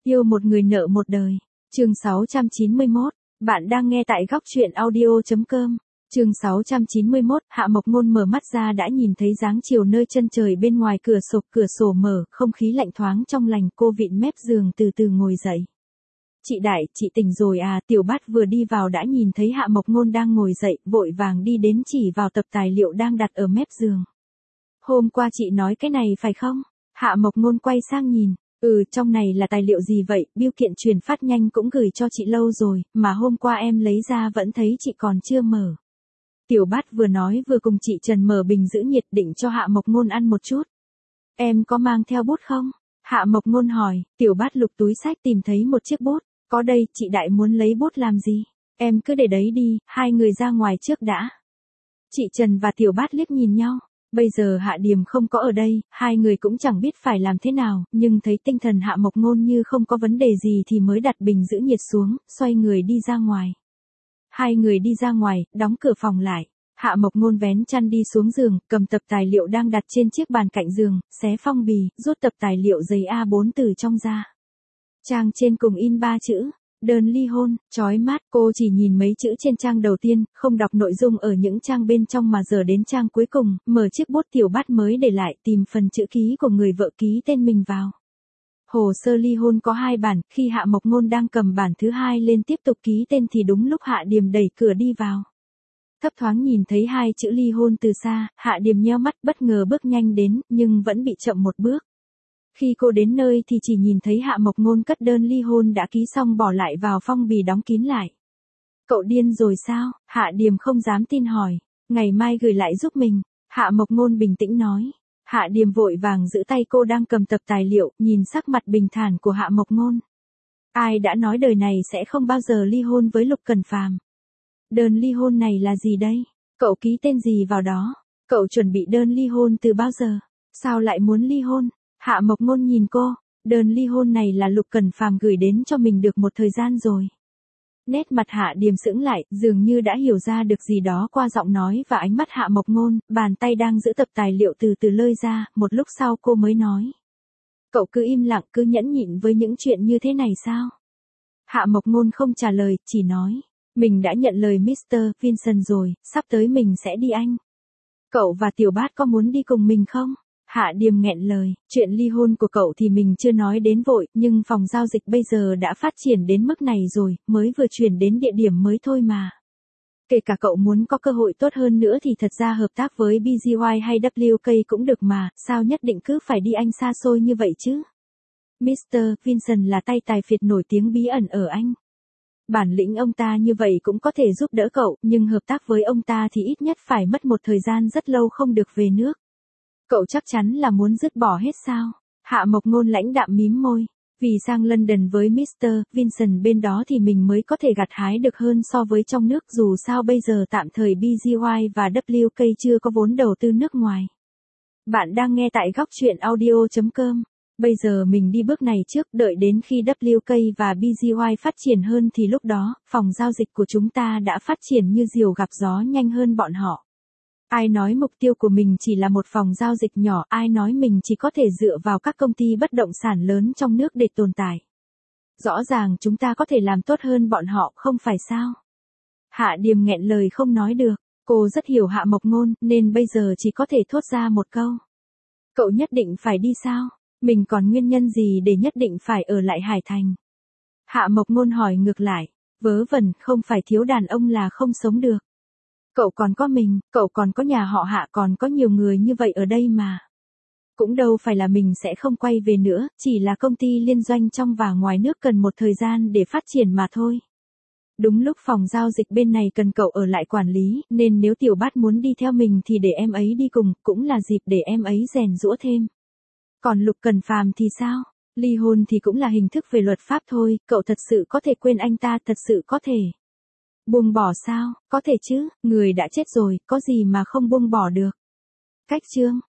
Yêu một người nợ một đời. Chương 691. Bạn đang nghe tại góc truyện audio.com. Chương 691. Hạ Mộc Ngôn mở mắt ra đã nhìn thấy dáng chiều nơi chân trời bên ngoài cửa sổ mở, không khí lạnh thoáng trong lành. Cô vịn mép giường từ từ ngồi dậy. Chị Đại, chị tỉnh rồi à? Tiểu Bát vừa đi vào đã nhìn thấy Hạ Mộc Ngôn đang ngồi dậy, vội vàng đi đến chỉ vào tập tài liệu đang đặt ở mép giường. Hôm qua chị nói cái này phải không? Hạ Mộc Ngôn quay sang nhìn. Trong này là tài liệu gì vậy? Bưu kiện truyền phát nhanh cũng gửi cho chị lâu rồi, mà hôm qua em lấy ra vẫn thấy chị còn chưa mở. Tiểu Bát vừa nói vừa cùng chị Trần mở bình giữ nhiệt định cho Hạ Mộc Ngôn ăn một chút. Em có mang theo bút không? Hạ Mộc Ngôn hỏi. Tiểu Bát lục túi xách tìm thấy một chiếc bút. Có đây, chị Đại muốn lấy bút làm gì? Em cứ để đấy đi, hai người ra ngoài trước đã. Chị Trần và Tiểu Bát liếc nhìn nhau. Bây giờ Hạ Điềm không có ở đây, hai người cũng chẳng biết phải làm thế nào, nhưng thấy tinh thần Hạ Mộc Ngôn như không có vấn đề gì thì mới đặt bình giữ nhiệt xuống, xoay người đi ra ngoài. Hai người đi ra ngoài, đóng cửa phòng lại. Hạ Mộc Ngôn vén chăn đi xuống giường, cầm tập tài liệu đang đặt trên chiếc bàn cạnh giường, xé phong bì, rút tập tài liệu giấy A4 từ trong ra. Trang trên cùng in 3 chữ. Đơn ly hôn. Chói mắt, cô chỉ nhìn mấy chữ trên trang đầu tiên, không đọc nội dung ở những trang bên trong mà giờ đến trang cuối cùng, mở chiếc bút Tiểu Bát mới để lại, tìm phần chữ ký của người vợ ký tên mình vào. Hồ sơ ly hôn có 2 bản, khi Hạ Mộc Ngôn đang cầm bản thứ 2 lên tiếp tục ký tên thì đúng lúc Hạ Điềm đẩy cửa đi vào. Thấp thoáng nhìn thấy 2 chữ ly hôn từ xa, Hạ Điềm nheo mắt bất ngờ bước nhanh đến, nhưng vẫn bị chậm một bước. Khi cô đến nơi thì chỉ nhìn thấy Hạ Mộc Ngôn cất đơn ly hôn đã ký xong bỏ lại vào phong bì đóng kín lại. Cậu điên rồi sao? Hạ Điềm không dám tin hỏi. Ngày mai gửi lại giúp mình. Hạ Mộc Ngôn bình tĩnh nói. Hạ Điềm vội vàng giữ tay cô đang cầm tập tài liệu, nhìn sắc mặt bình thản của Hạ Mộc Ngôn. Ai đã nói đời này sẽ không bao giờ ly hôn với Lục Cẩn Phàm? Đơn ly hôn này là gì đây? Cậu ký tên gì vào đó? Cậu chuẩn bị đơn ly hôn từ bao giờ? Sao lại muốn ly hôn? Hạ Mộc Ngôn nhìn cô, đơn ly hôn này là Lục Cẩn Phàm gửi đến cho mình được một thời gian rồi. Nét mặt Hạ Điềm sững lại, dường như đã hiểu ra được gì đó qua giọng nói và ánh mắt Hạ Mộc Ngôn, bàn tay đang giữ tập tài liệu từ từ lơi ra, một lúc sau cô mới nói. Cậu cứ im lặng, cứ nhẫn nhịn với những chuyện như thế này sao? Hạ Mộc Ngôn không trả lời, chỉ nói. Mình đã nhận lời Mr. Vincent rồi, sắp tới mình sẽ đi Anh. Cậu và Tiểu Bát có muốn đi cùng mình không? Hạ Điềm nghẹn lời, chuyện ly hôn của cậu thì mình chưa nói đến vội, nhưng phòng giao dịch bây giờ đã phát triển đến mức này rồi, mới vừa chuyển đến địa điểm mới thôi mà. Kể cả cậu muốn có cơ hội tốt hơn nữa thì thật ra hợp tác với BGY hay WK cũng được mà, sao nhất định cứ phải đi Anh xa xôi như vậy chứ? Mr. Vincent là tay tài phiệt nổi tiếng bí ẩn ở Anh. Bản lĩnh ông ta như vậy cũng có thể giúp đỡ cậu, nhưng hợp tác với ông ta thì ít nhất phải mất một thời gian rất lâu không được về nước. Cậu chắc chắn là muốn dứt bỏ hết sao? Hạ Mộc Ngôn lãnh đạm mím môi. Vì sang London với Mr. Vincent bên đó thì mình mới có thể gặt hái được hơn so với trong nước, dù sao bây giờ tạm thời BGY và WK chưa có vốn đầu tư nước ngoài. Bạn đang nghe tại góc truyện audio.com. Bây giờ mình đi bước này trước, đợi đến khi WK và BGY phát triển hơn thì lúc đó, phòng giao dịch của chúng ta đã phát triển như diều gặp gió nhanh hơn bọn họ. Ai nói mục tiêu của mình chỉ là một phòng giao dịch nhỏ, ai nói mình chỉ có thể dựa vào các công ty bất động sản lớn trong nước để tồn tại. Rõ ràng chúng ta có thể làm tốt hơn bọn họ, không phải sao? Hạ Điềm nghẹn lời không nói được, cô rất hiểu Hạ Mộc Ngôn, nên bây giờ chỉ có thể thốt ra một câu. Cậu nhất định phải đi sao? Mình còn nguyên nhân gì để nhất định phải ở lại Hải Thành? Hạ Mộc Ngôn hỏi ngược lại, vớ vẩn, không phải thiếu đàn ông là không sống được. Cậu còn có mình, cậu còn có nhà họ Hạ, còn có nhiều người như vậy ở đây mà. Cũng đâu phải là mình sẽ không quay về nữa, chỉ là công ty liên doanh trong và ngoài nước cần một thời gian để phát triển mà thôi. Đúng lúc phòng giao dịch bên này cần cậu ở lại quản lý, nên nếu Tiểu Bát muốn đi theo mình thì để em ấy đi cùng, cũng là dịp để em ấy rèn giũa thêm. Còn Lục Cẩn Phàm thì sao? Ly hôn thì cũng là hình thức về luật pháp thôi, cậu thật sự có thể quên anh ta, thật sự có thể. Buông bỏ sao? Có thể chứ, người đã chết rồi, có gì mà không buông bỏ được. Cách chương.